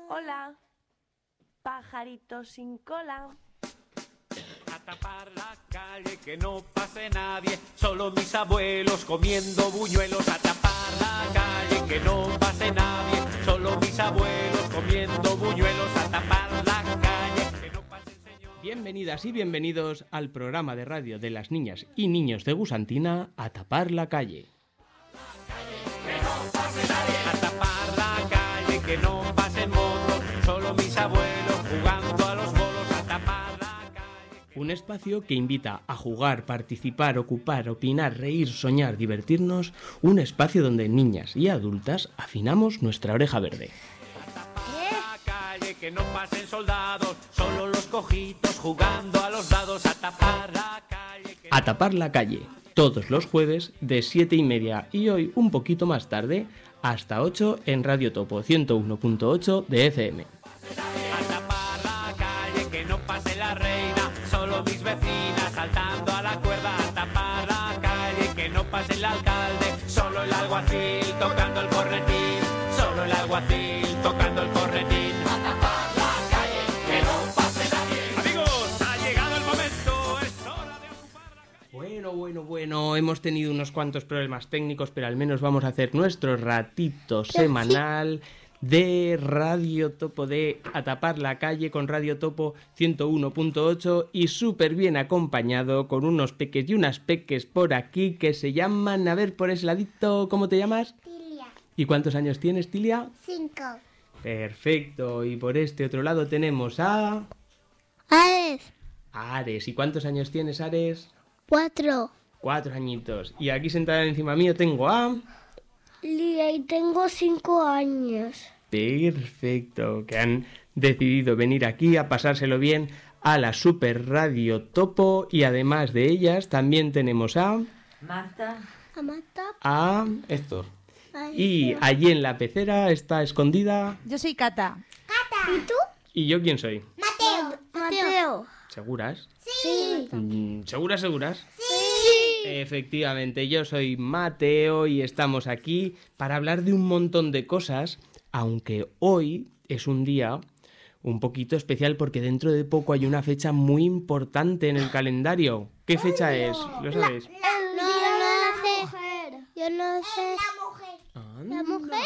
Hola, pajarito sin cola. A tapar la calle, que no pase nadie, solo mis abuelos comiendo buñuelos. A tapar la calle, que no pase nadie, solo mis abuelos comiendo buñuelos. A tapar la calle, que no pase el señor. Bienvenidas y bienvenidos al programa de radio de las niñas y niños de Gusantina, A tapar la calle. A tapar la calle, que no pasen motos, solo mis abuelos jugando a los bolos. A tapar la calle. Un espacio que invita a jugar, participar, ocupar, opinar, reír, soñar, divertirnos. Un espacio donde niñas y adultas afinamos nuestra oreja verde. La calle, que no pasen soldados, solo los cojitos jugando a los dados. A tapar la calle, que A tapar la calle, todos los jueves de 7:30 y hoy un poquito más tarde, hasta 8 en Radio Topo 101.8 de FM. A tapar la calle, que no pase la reina, solo mis vecinas saltando a la cuerda. A tapar la calle, que no pase el alcalde, solo el alguacil tocando el cornetín, solo el alguacil tocando el cornetín. A tapar la calle, que no pase nadie. Amigos, ha llegado el momento, es hora de ocupar la calle. Bueno, hemos tenido unos cuantos problemas técnicos, pero al menos vamos a hacer nuestro ratito semanal de Radio Topo, de A tapar la calle con Radio Topo 101.8 y súper bien acompañado con unos peques y unas peques por aquí que se llaman, a ver, por ese ladito, ¿cómo te llamas? Tilia. ¿Y cuántos años tienes, Tilia? 5. Perfecto, y por este otro lado tenemos a Ares. Ares. ¿Y cuántos años tienes, Ares? 4. 4 añitos. Y aquí sentada encima mío tengo a... Lía, y tengo 5 años. Perfecto, que han decidido venir aquí a pasárselo bien a la Super Radio Topo. Y además de ellas también tenemos a... Marta. Amata. a... Héctor. Y allí en la pecera está escondida... Yo soy Cata. ¿Y tú? ¿Y yo quién soy? Mateo. ¿Seguras? Sí. ¿Seguras? Sí. Efectivamente, yo soy Mateo y estamos aquí para hablar de un montón de cosas, aunque hoy es un día un poquito especial porque dentro de poco hay una fecha muy importante en el calendario. ¿Qué fecha es? ¿Lo sabéis? Yo no sé. ¿La mujer?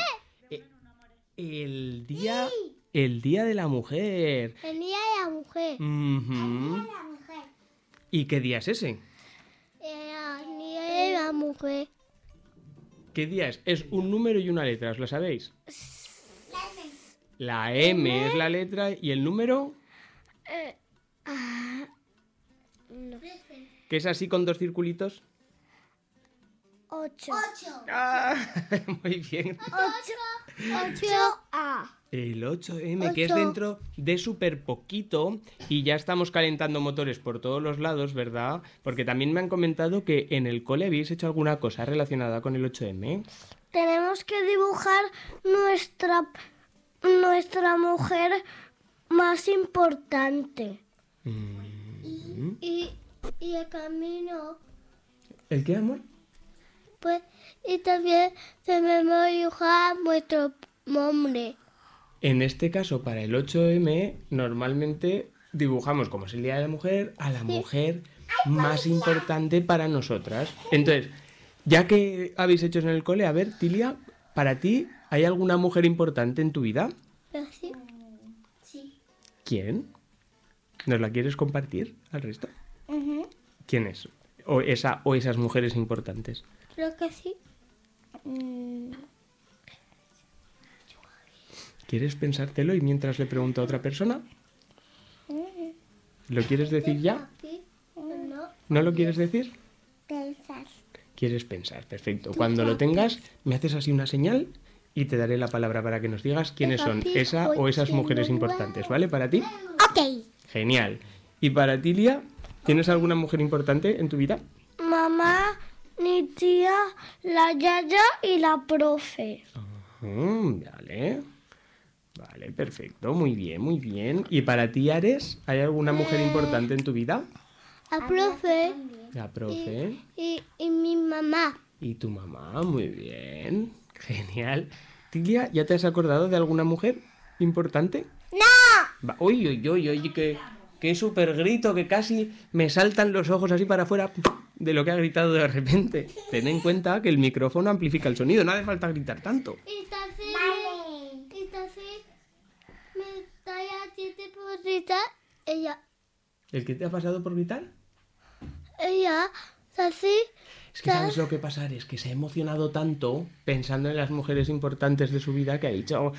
El día de la mujer. El día de la mujer. Ujú. ¿Y qué día es ese? El día de la mujer. ¿Qué día es? Es un número y una letra, ¿os lo sabéis? La M es la letra y el número, No. que es así con dos circulitos. 8. ¡Ah! Muy bien. 8A. El 8M, que es Ocho. dentro de súper poquito y ya estamos calentando motores por todos los lados, ¿verdad? Porque también me han comentado que en el cole habéis hecho alguna cosa relacionada con el 8M. Tenemos que dibujar nuestra mujer más importante. Y el camino, ¿El qué, amor? pues, y también debemos dibujar nuestro nombre. En este caso, para el 8M, normalmente dibujamos, como es el Día de la Mujer, a la mujer más importante para nosotras. Entonces, ya que habéis hecho en el cole, a ver, Tilia, para ti, ¿hay alguna mujer importante en tu vida? Pero sí. Sí. ¿Quién? ¿Nos la quieres compartir al resto? ¿Quién es? O esas mujeres importantes. Creo que sí. ¿Quieres pensártelo y mientras le pregunto a otra persona? ¿Lo quieres decir ya? Sí. No. ¿No lo quieres decir? Pensar. Quieres pensar, perfecto. Cuando lo tengas, me haces así una señal y te daré la palabra para que nos digas quiénes son esa o esas mujeres importantes, ¿vale? ¿Para ti? Ok. Genial. ¿Y para ti, Lía? ¿Tienes alguna mujer importante en tu vida? Mamá, mi tía, la yaya y la profe. Vale. Vale, perfecto. Muy bien, muy bien. ¿Y para ti, Ares? ¿Hay alguna mujer importante en tu vida? La profe La profe. y mi mamá. Y tu mamá, muy bien. Genial. Tilia, ¿ya te has acordado de alguna mujer? importante? ¡No! Uy, uy, uy, uy, qué súper grito, que casi me saltan los ojos así para afuera de lo que ha gritado de repente. Ten en cuenta que el micrófono amplifica el sonido, no hace falta gritar tanto. Entonces, me está haciendo por gritar. ¿El que te ha pasado por gritar? Ella, así. Es que sabes lo que pasa, es que se ha emocionado tanto pensando en las mujeres importantes de su vida que ha dicho...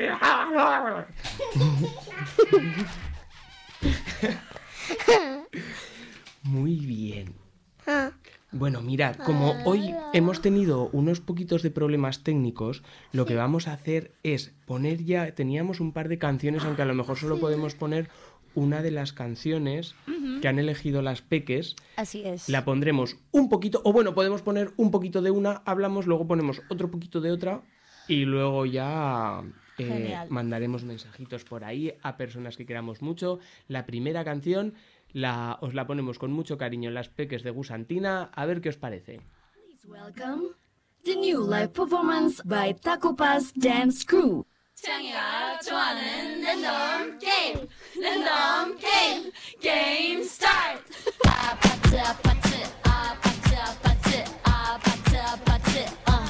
Muy bien. Bueno, mirad, como hoy hemos tenido unos poquitos de problemas técnicos, lo que vamos a hacer es poner ya... Teníamos un par de canciones, aunque a lo mejor solo podemos poner una de las canciones que han elegido las peques. Así es. La pondremos un poquito, o bueno, podemos poner un poquito de una, hablamos, luego ponemos otro poquito de otra y luego ya mandaremos mensajitos por ahí a personas que queramos mucho. La primera canción os la ponemos con mucho cariño las peques de Gusantina, a ver qué os parece. Welcome the new live performance by Taco Pass Dance Crew. 창이가 좋아하는 랜덤 게임 게임 스타트. 아파트 아파트 아파트 아파트 아파트 아파트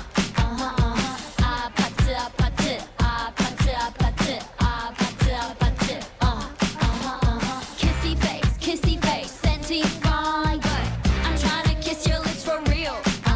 아파트 아파트 아파트 아파트 아파트 아파트 kissy face senti fine but I'm trying to kiss your lips for real.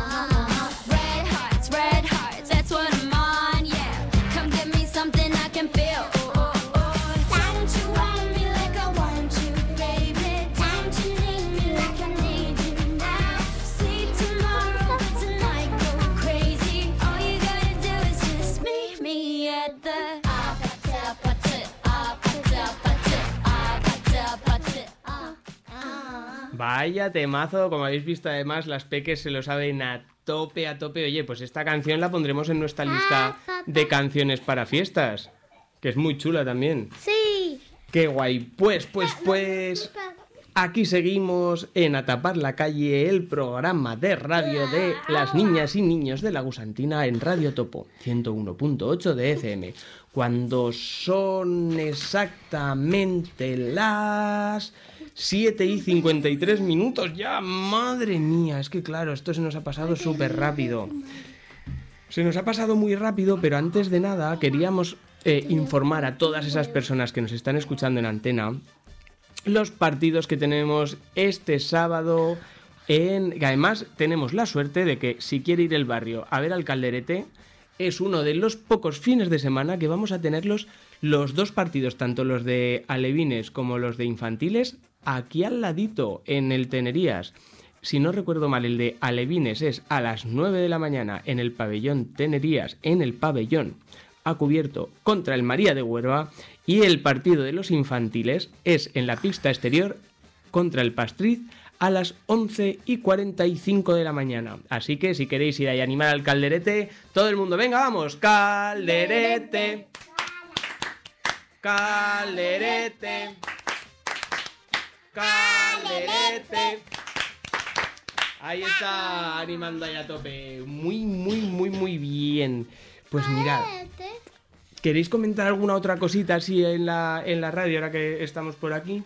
Red hearts that's what I'm on, yeah. Come give me something I can feel. Don't you want me like I want you, baby? Don't you need me like I need you now? See tomorrow, but tonight go crazy. All you gotta do is just meet me at the 아파트 아파트 아파트 아파트 아파트 아파트. Vaya temazo, como habéis visto además las peques se lo saben a tope, a tope. Oye, pues esta canción la pondremos en nuestra lista de canciones para fiestas, que es muy chula también. Sí. ¡Qué guay! Pues, aquí seguimos en A Tapar la Calle, el programa de radio de las niñas y niños de la Gusantina en Radio Topo, 101.8 de FM. Cuando son exactamente las 7:53 ya, madre mía, es que claro, esto se nos ha pasado súper rápido. Se nos ha pasado muy rápido, pero antes de nada queríamos informar a todas esas personas que nos están escuchando en antena los partidos que tenemos este sábado que además tenemos la suerte de que si quiere ir el barrio a ver al Calderete, es uno de los pocos fines de semana que vamos a tener los dos partidos, tanto los de alevines como los de infantiles, aquí al ladito, en el Tenerías. Si no recuerdo mal, el de alevines es a las 9 de la mañana en el pabellón Tenerías, en el pabellón a cubierto contra el María de Huerva, y el partido de los infantiles es en la pista exterior contra el Pastriz a las 11:45 de la mañana. Así que si queréis ir ahí a animar al Calderete, todo el mundo, venga, vamos, Calderete, Calderete, Calderete. Ahí está, animando ahí a tope. Muy bien. Pues mirad, ¿queréis comentar alguna otra cosita así en la radio ahora que estamos por aquí?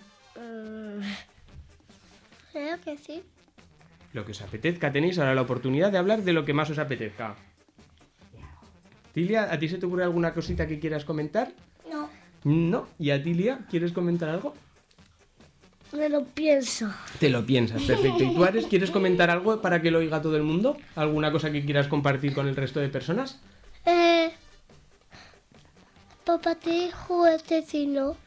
Creo que sí. Lo que os apetezca, tenéis ahora la oportunidad de hablar de lo que más os apetezca. Tilia, ¿a ti se te ocurre alguna cosita que quieras comentar? No. ¿No? ¿Y a ti, Lia, quieres comentar algo? Me lo pienso. Te lo piensas, perfecto. ¿Y tú, Ares, quieres comentar algo para que lo oiga todo el mundo? ¿Alguna cosa que quieras compartir con el resto de personas? Papá te juguetecino.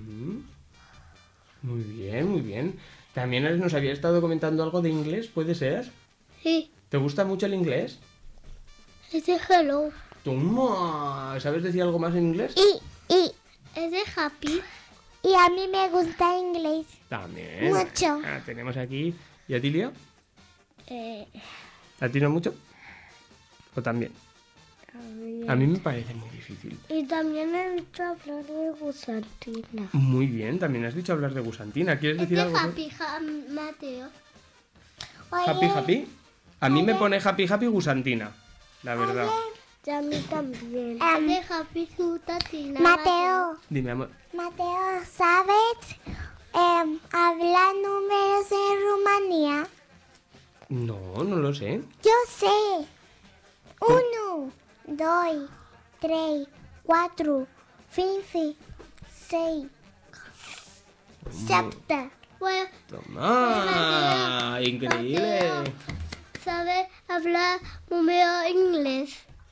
Muy bien. También Ares nos había estado comentando algo de inglés, ¿puede ser? Sí. ¿Te gusta mucho el inglés? Es de hello. Toma, ¿sabes decir algo más en inglés? Y es de happy. Y a mí me gusta inglés. También. Mucho. Tenemos aquí. ¿Y a ti, Lia? ¿A ti no mucho? ¿O también? A mí me parece muy difícil. Y también he dicho hablar de Gusantina. Muy bien, también has dicho hablar de Gusantina. ¿Quieres decir algo? Happy, Mateo. Happy. A mí me pone happy Gusantina, la verdad. Y a mí también. Mateo, Dime, amor. Mateo, ¿sabes hablar números en Rumanía? No, no lo sé. Yo sé. 1, 2, 3, 4, 5, 6, 7. Toma, increíble. ¿Sabes hablar número inglés?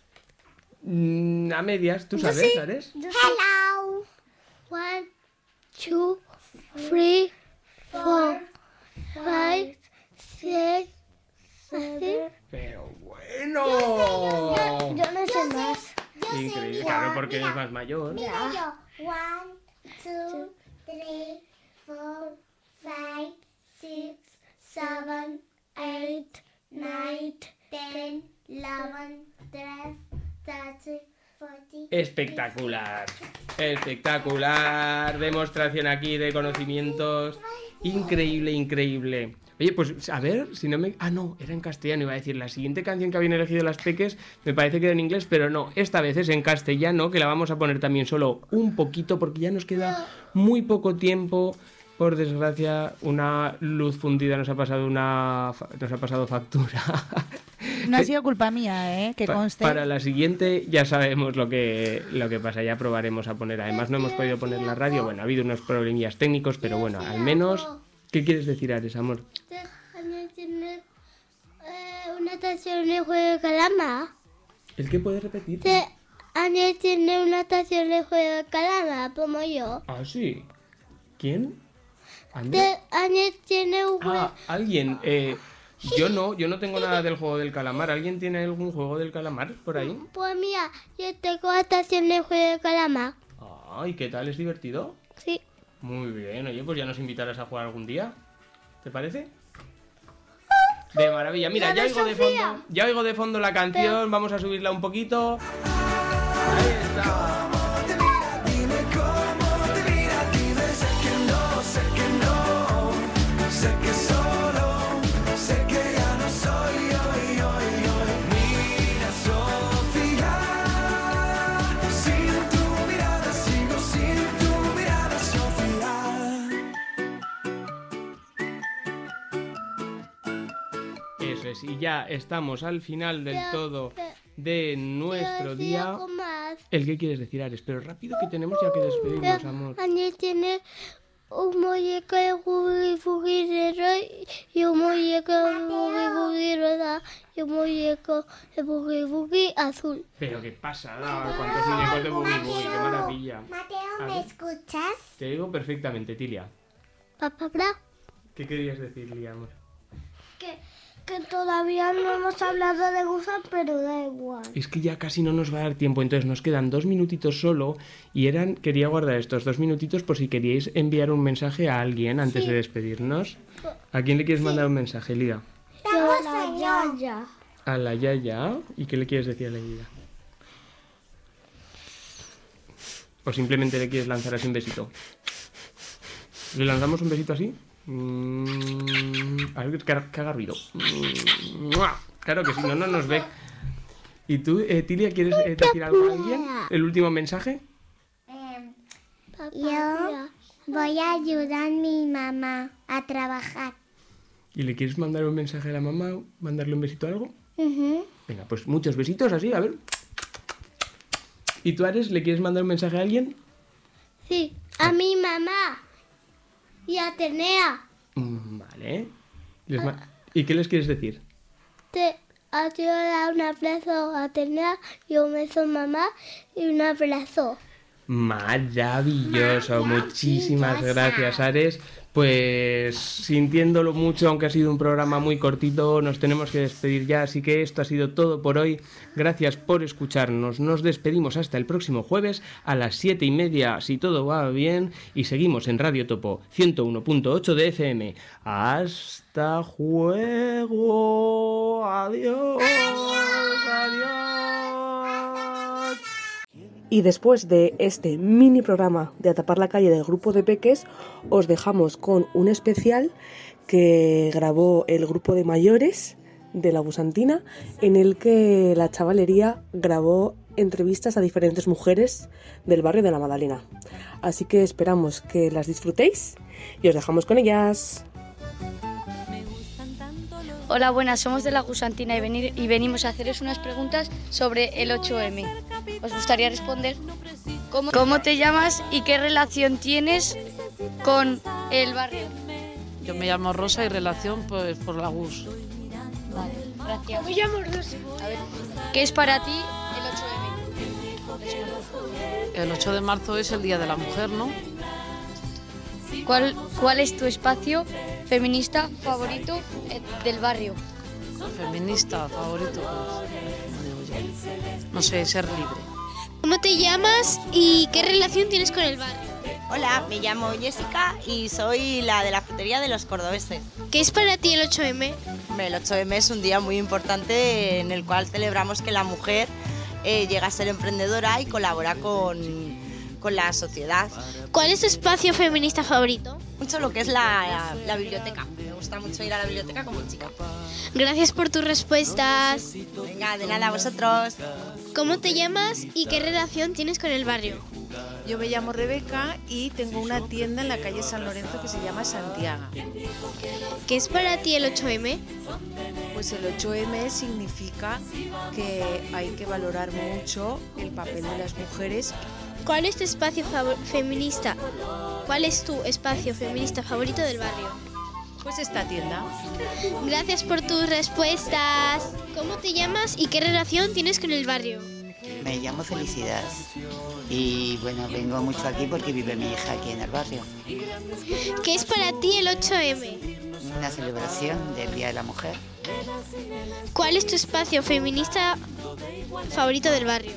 A medias, ¿tú sabes, Ares? Hello. 1, 2, 3, 4, 5, 6, 7. Pero bueno. Yo no sé más. Increíble, claro, porque eres más mayor. Mira yo. 1, 2, 3, 4, 5, 6, 7, 8, 9, 10, 11, 12, 13, 14. Espectacular. Espectacular. Demostración aquí de conocimientos. Increíble, increíble. Oye, pues a ver, si no me... Ah, no, era en castellano, iba a decir. La siguiente canción que habían elegido las peques me parece que era en inglés, pero no, esta vez es en castellano, que la vamos a poner también solo un poquito, porque ya nos queda muy poco tiempo. Por desgracia, una luz fundida nos ha pasado factura. No ha sido culpa mía, que conste. Para la siguiente ya sabemos lo que pasa, ya probaremos a poner. Además no hemos podido poner la radio, bueno, ha habido unos problemillas técnicos, pero bueno, al menos... ¿Qué quieres decir, Ares, amor? Tiene una estación de juego de calamar. ¿El qué puedes repetir? Ángel tiene una estación de juego de calamar, como yo. Ah, sí. ¿Quién? ¿Andrés? Ángel tiene un juego... Ah, alguien. Yo no tengo nada del juego del calamar. ¿Alguien tiene algún juego del calamar por ahí? Pues mira, yo tengo la estación de juego de calamar. Ah, ¿y qué tal? ¿Es divertido? Sí. Muy bien, oye, pues ya nos invitarás a jugar algún día. ¿Te parece? De maravilla. Mira, ya oigo de fondo la canción. Vamos a subirla un poquito. Ahí está. Y ya estamos al final del todo de nuestro día. ¿El qué quieres decir, Ares? Pero rápido, que tenemos ya que despedirnos, amor. Ángel tiene un muñeco de Boogie Boogie negro y un muñeco de Boogie Boogie rosa y un muñeco de Boogie Boogie azul. Pero qué pasa, cuántos muñecos de Boogie Boogie, qué maravilla. Mateo, ¿me escuchas? Te digo perfectamente, Tilia. Papá, ¿Qué querías decir, Lía, amor? que todavía no hemos hablado de Guzan, pero da igual. Es que ya casi no nos va a dar tiempo, entonces nos quedan 2 minutitos solo y quería guardar estos 2 minutitos por si queríais enviar un mensaje a alguien antes de despedirnos. ¿A quién le quieres mandar un mensaje, Lía? A la Yaya. A la Yaya. ¿Y qué le quieres decir a la Yaya? ¿O simplemente le quieres lanzar así un besito? ¿Le lanzamos un besito así? A ver que haga ruido. Claro que sí, no nos ve. ¿Y tú, Tilia, quieres decir algo a alguien? ¿El último mensaje? Yo voy a ayudar a mi mamá a trabajar. ¿Y le quieres mandar un mensaje a la mamá? ¿Mandarle un besito a algo? Venga, pues muchos besitos así, a ver. ¿Y tú, Ares, le quieres mandar un mensaje a alguien? Sí, a mi mamá. Y a Atenea. Vale. ¿Y qué les quieres decir? Te dar un abrazo a Atenea y un beso a mamá y un abrazo. Maravilloso. Muchísimas gracias, Ares. Pues sintiéndolo mucho, aunque ha sido un programa muy cortito, nos tenemos que despedir ya, así que esto ha sido todo por hoy. Gracias por escucharnos. Nos despedimos hasta el próximo jueves a las 7:30, si todo va bien, y seguimos en Radio Topo 101.8 de FM. Hasta juego. Adiós. Adiós. Y después de este mini programa de Atapar la Calle del grupo de peques, os dejamos con un especial que grabó el grupo de mayores de La Gusantina, en el que la chavalería grabó entrevistas a diferentes mujeres del barrio de La Magdalena. Así que esperamos que las disfrutéis y os dejamos con ellas. Hola, buenas, somos de La Gusantina y venimos a haceros unas preguntas sobre el 8M. ¿Os gustaría responder? ¿Cómo te llamas y qué relación tienes con el barrio? Yo me llamo Rosa y relación pues por la GUS. Vale, gracias. Me llamo Rosa. A ver, ¿qué es para ti el 8M? El 8 de marzo es el Día de la Mujer, ¿no? ¿Cuál es tu espacio feminista favorito del barrio? Feminista favorito, pues, como digo yo. No sé, ser libre. ¿Cómo te llamas y qué relación tienes con el barrio? Hola, me llamo Jessica y soy la de la frutería de los cordobeses. ¿Qué es para ti el 8M? El 8M es un día muy importante en el cual celebramos que la mujer llega a ser emprendedora y colabora con la sociedad. ¿Cuál es tu espacio feminista favorito? Mucho lo que es la biblioteca. Me gusta mucho ir a la biblioteca con mi chica. Gracias por tus respuestas. Venga, de nada a vosotros. ¿Cómo te llamas y qué relación tienes con el barrio? Yo me llamo Rebeca y tengo una tienda en la calle San Lorenzo que se llama Santiago. ¿Qué es para ti el 8M? Pues el 8M significa que hay que valorar mucho el papel de las mujeres. ¿Cuál es tu espacio feminista? ¿Cuál es tu espacio feminista favorito del barrio? Pues esta tienda. Gracias por tus respuestas. ¿Cómo te llamas y qué relación tienes con el barrio? Me llamo Felicidad y bueno, vengo mucho aquí porque vive mi hija aquí en el barrio. ¿Qué es para ti el 8M? Una celebración del Día de la Mujer. ¿Cuál es tu espacio feminista favorito del barrio?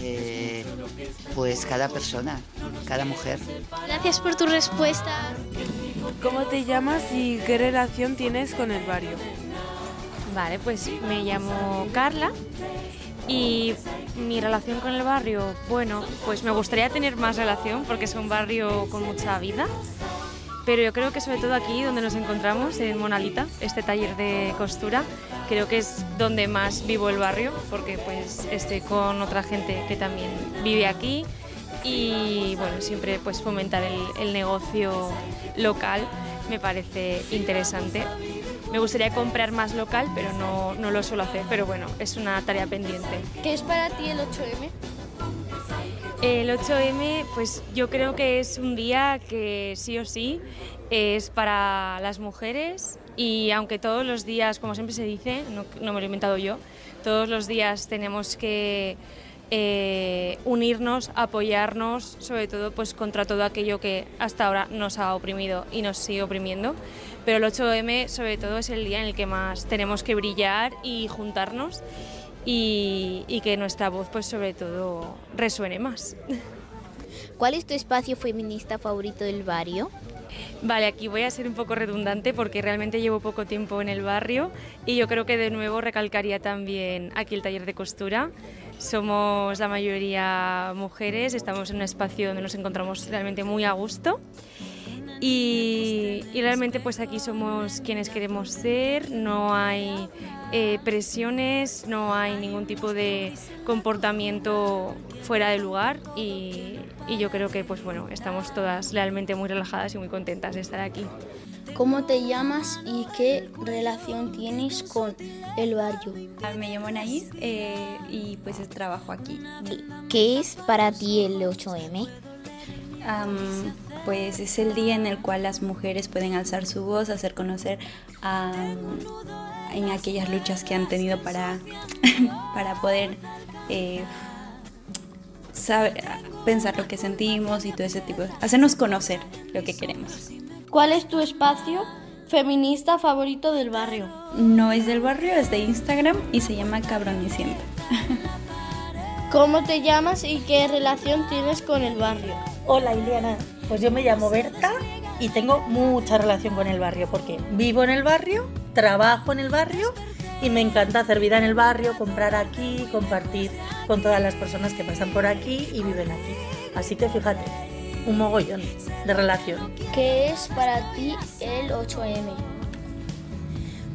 Pues cada persona, cada mujer. Gracias por tu respuesta. ¿Cómo te llamas y qué relación tienes con el barrio? Vale, pues me llamo Carla y mi relación con el barrio, bueno, pues me gustaría tener más relación porque es un barrio con mucha vida, pero yo creo que sobre todo aquí donde nos encontramos, en Monalita, este taller de costura, creo que es donde más vivo el barrio porque pues estoy con otra gente que también vive aquí y bueno, siempre pues fomentar el negocio local me parece interesante. Me gustaría comprar más local, pero no lo suelo hacer, pero bueno, es una tarea pendiente. ¿Qué es para ti el 8M? El 8M, pues yo creo que es un día que sí o sí es para las mujeres y aunque todos los días, como siempre se dice, no me lo he inventado yo, todos los días tenemos que unirnos, apoyarnos, sobre todo pues contra todo aquello que hasta ahora nos ha oprimido y nos sigue oprimiendo. Pero el 8M sobre todo es el día en el que más tenemos que brillar y juntarnos y que nuestra voz pues sobre todo resuene más. ¿Cuál es tu espacio feminista favorito del barrio? Vale, aquí voy a ser un poco redundante porque realmente llevo poco tiempo en el barrio y yo creo que de nuevo recalcaría también aquí el taller de costura. Somos la mayoría mujeres, estamos en un espacio donde nos encontramos realmente muy a gusto y realmente pues aquí somos quienes queremos ser, no hay presiones, no hay ningún tipo de comportamiento fuera de lugar y yo creo que pues bueno, estamos todas realmente muy relajadas y muy contentas de estar aquí. ¿Cómo te llamas y qué relación tienes con el barrio? Me llamo Anaís y pues trabajo aquí. ¿Qué es para ti el 8M? Pues es el día en el cual las mujeres pueden alzar su voz, hacer conocer en aquellas luchas que han tenido para poder pensar lo que sentimos y todo ese tipo, hacernos conocer lo que queremos. ¿Cuál es tu espacio feminista favorito del barrio? No es del barrio, es de Instagram y se llama Cabroniciendo. ¿Cómo te llamas y qué relación tienes con el barrio? Hola Ileana, pues yo me llamo Berta y tengo mucha relación con el barrio porque vivo en el barrio, trabajo en el barrio y me encanta hacer vida en el barrio, comprar aquí, compartir con todas las personas que pasan por aquí y viven aquí. Así que fíjate, un mogollón de relación. ¿Qué es para ti el 8M?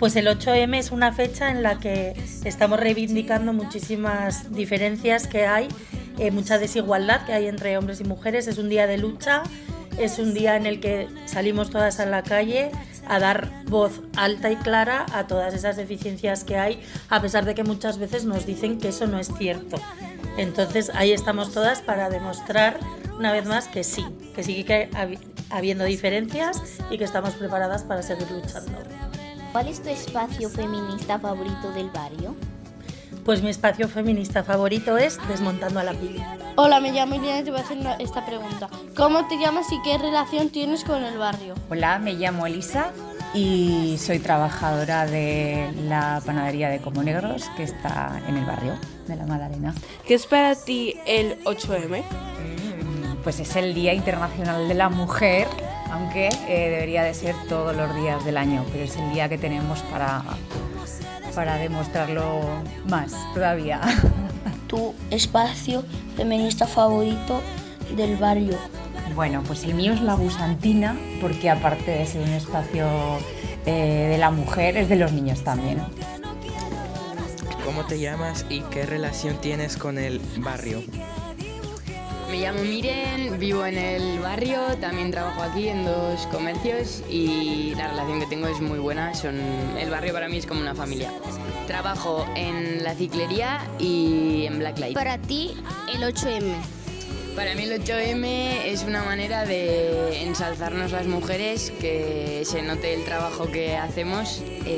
Pues el 8M es una fecha en la que estamos reivindicando muchísimas diferencias que hay, mucha desigualdad que hay entre hombres y mujeres. Es un día de lucha, es un día en el que salimos todas a la calle a dar voz alta y clara a todas esas deficiencias que hay, a pesar de que muchas veces nos dicen que eso no es cierto. Entonces ahí estamos todas para demostrar una vez más que sigue habiendo diferencias y que estamos preparadas para seguir luchando. ¿Cuál es tu espacio feminista favorito del barrio? Pues mi espacio feminista favorito es Desmontando a la Pili. Hola, me llamo Irene y te voy a hacer esta pregunta. ¿Cómo te llamas y qué relación tienes con el barrio? Hola, me llamo Elisa y soy trabajadora de la panadería de Comonegros, que está en el barrio de la Madalena. ¿Qué es para ti el 8M? Pues es el Día Internacional de la Mujer, aunque debería de ser todos los días del año, pero es el día que tenemos para demostrarlo más todavía. ¿Tu espacio feminista favorito del barrio? Bueno, pues el mío es la Gusantina, porque aparte de ser un espacio de la mujer, es de los niños también. ¿Cómo te llamas y qué relación tienes con el barrio? Me llamo Miren, vivo en el barrio, también trabajo aquí en 2 comercios y la relación que tengo es muy buena. El barrio para mí es como una familia. Trabajo en la ciclería y en Blacklight. Para ti, el 8M. Para mí el 8M es una manera de ensalzarnos las mujeres, que se note el trabajo que hacemos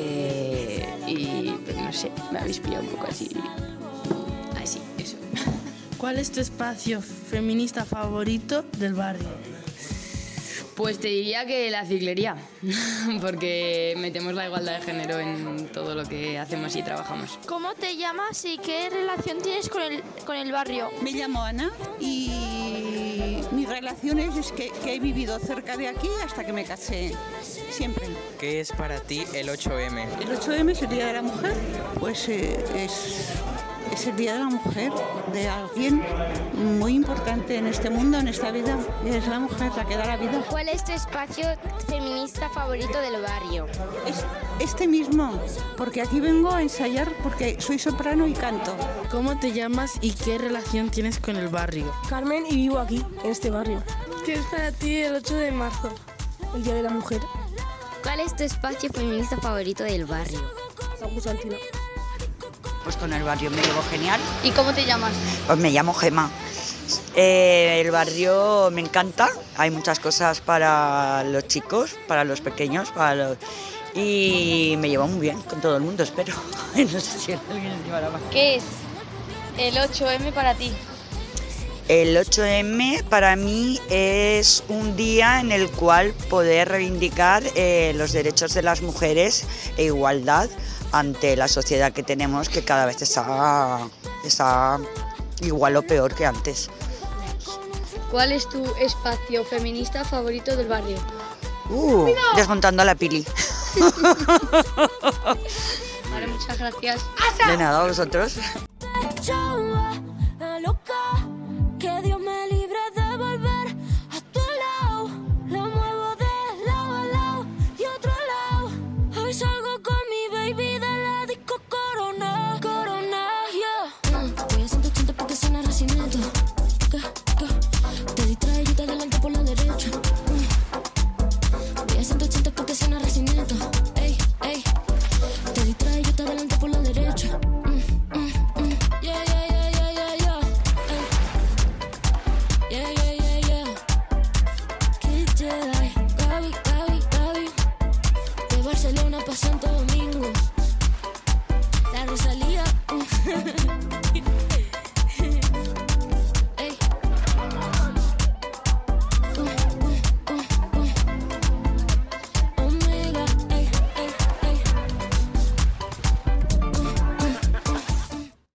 y pues, no sé, me habéis pillado un poco así, eso. ¿Cuál es tu espacio feminista favorito del barrio? Pues te diría que la ciclería, porque metemos la igualdad de género en todo lo que hacemos y trabajamos. ¿Cómo te llamas y qué relación tienes con el barrio? Me llamo Ana y mi relación es que he vivido cerca de aquí hasta que me casé, siempre. ¿Qué es para ti el 8M? El 8M es el Día de la Mujer, pues es el Día de la Mujer, de alguien muy importante en este mundo, en esta vida. Es la mujer la que da la vida. ¿Cuál es tu espacio feminista favorito del barrio? Este mismo, porque aquí vengo a ensayar porque soy soprano y canto. ¿Cómo te llamas y qué relación tienes con el barrio? Carmen, y vivo aquí, en este barrio. ¿Qué es para ti el 8 de marzo, el Día de la Mujer? ¿Cuál es tu espacio feminista favorito del barrio? La Gusantina. Pues con el barrio me llevo genial. ¿Y cómo te llamas? Pues me llamo Gema. El barrio me encanta, hay muchas cosas para los chicos, para los pequeños, y me llevo muy bien con todo el mundo, espero. No sé si alguien se llevará más. ¿Qué es el 8M para ti? El 8M para mí es un día en el cual poder reivindicar los derechos de las mujeres e igualdad ante la sociedad que tenemos, que cada vez está igual o peor que antes. ¿Cuál es tu espacio feminista favorito del barrio? Desmontando a la Pili. Vale, muchas gracias. De nada, a vosotros.